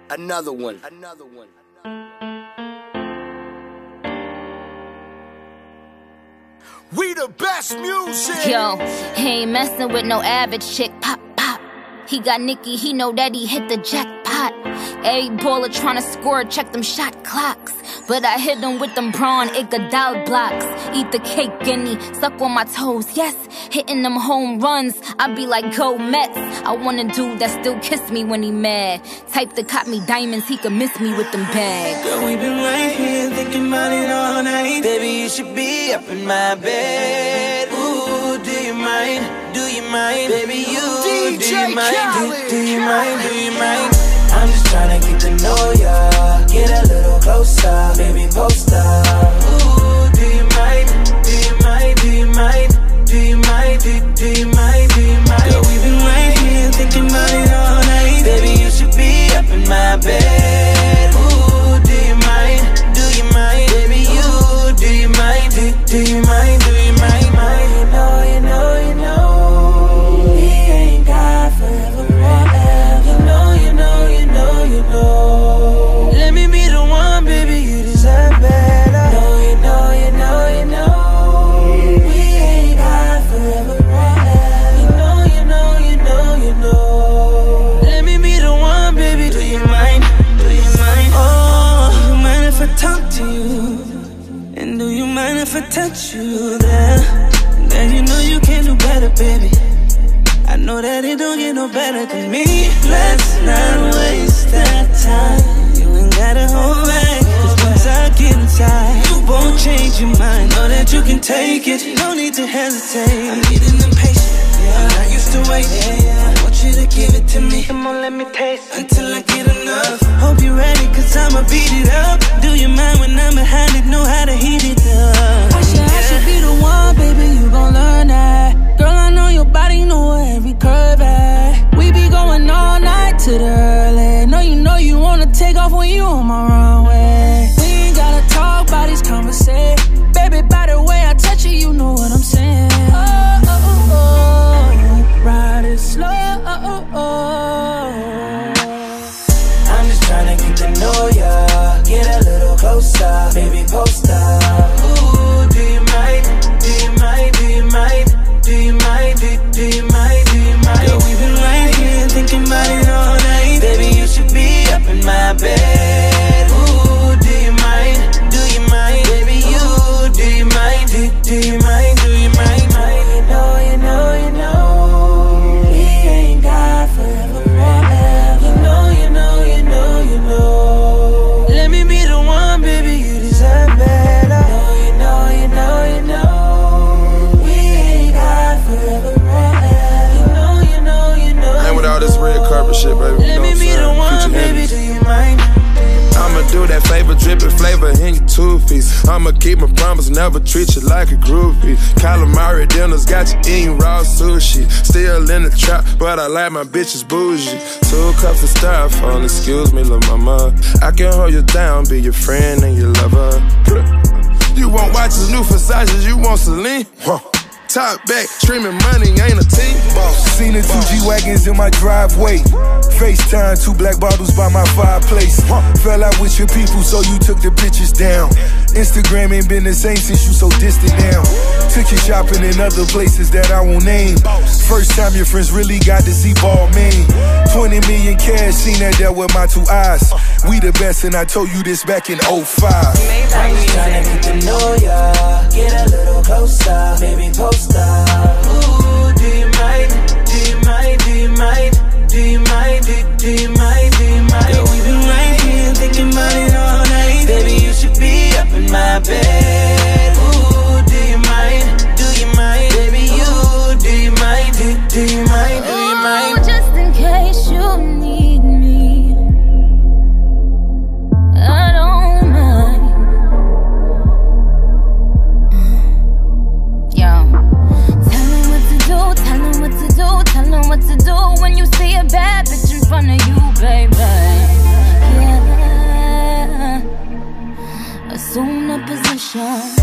Another one. We the best music. Yo, he ain't messing with no average chick. Pop, pop. He got Nicki, he know that he hit the jackpot. Every baller tryna score, check them shot clocks. But I hit him with them Braun Iguodala blocks. Eat the cake, guinea, suck on my toes, yes. Hitting them home runs, I be like, go Mets. I want a dude that still kiss me when he mad. Type that caught me diamonds, he could miss me with them bags. Girl, we been right here thinking about it all night. Baby, you should be up in my bed. Ooh, do you mind? Do you mind? Baby, you, DJ do you mind? Khaled. Do you mind? Do you mind? I'm just tryna get to know ya. Get a little closer, baby, post up. Ooh, do you mind? Do you mind? Do you mind? Do you mind? Do you mind? Do you mind? Girl, we've been right here thinking about it all night. Baby, you should be up in my bed. Ooh, do you mind? Do you mind? Baby, you, do you mind? Do you mind? Do you mind? You know, he ain't got forever or ever. You know. Let me be the one, baby, you deserve better. You know. We ain't got forever or ever. You know. Let me be the one, baby, do you mind? Do you mind? Oh, do you mind if I talk to you? And do you mind if I touch you there? Then you know you can do better, baby. I know that it don't get no better than me. Let's not waste that time. You ain't gotta hold back, cause once I get inside, you won't change your mind. Know that you can take it, no need to hesitate. I'm getting impatient, I'm not used to waiting. I want you to give it to me, come on, let me taste until I get enough. Hope you're ready, cause I'ma beat it up. Do you mind when I'm behind it, know how to heat it up? I should be the one, baby, you gon' learn that. Girl, I know your body, know every curve at. We be going all night to the early. Know you wanna take off when you on my runway. We ain't gotta talk about these conversations. Baby, by the way I touch you, you know what I'm saying. Oh, ride it slow. I'm just tryna get to know ya. Get a little closer, baby, post up. Ooh, do you mind? Do you mind? Do you mind? Do you mind? Do you mind? Do you mind? Girl, we've been right here thinking about it all night. Baby, you should be up in my bed. Ooh, do you mind? Do you mind? Baby, you, do you mind? Do you mind? Do you mind? You know. We ain't got forever or ever. You know. Let me be the one, baby, you deserve better. You know. We ain't got forever or ever. You know. And with all this red carpet shit, baby, Let me be the one, baby, do you mind? I'ma do that favor, drippin' flavor in your two-piece. I'ma keep my promise, never treat you like a groupie. Calamari dinners got you eating raw sushi. Still in the trap, but I like my bitches bougie. 2 cups of styrofoam, excuse me, lil' mama. I can hold you down, be your friend and your lover. You want watches, new Versace, you want Celine? Top back, streaming money, ain't a team. Seen the 2 G-Wagons in my driveway. FaceTime, 2 black bottles by my fireplace. Fell out with your people, so you took the pictures down. Instagram ain't been the same since you so distant now. Took you shopping in other places that I won't name. First time your friends really got to see Balmain. 20 million cash, seen that there with my 2 eyes. We the best, and I told you this back in 05. I'm just tryna get to know ya. Get a little closer, baby, post up. Ooh, do you mind? Do you mind? Do you mind? Do you mind? Do you mind? Do you mind? Girl, we've been right here thinking about it all night. Baby, you should be up in my bed. Ooh, do you mind? Do you mind? Baby, you, do you mind? Do you mind? Do you mind? Oh, just in case you need me, I don't mind. Yo, tell him what to do, tell him what to do, tell him what to do when you see a bad bitch in front of you, baby. Yeah, assume the position.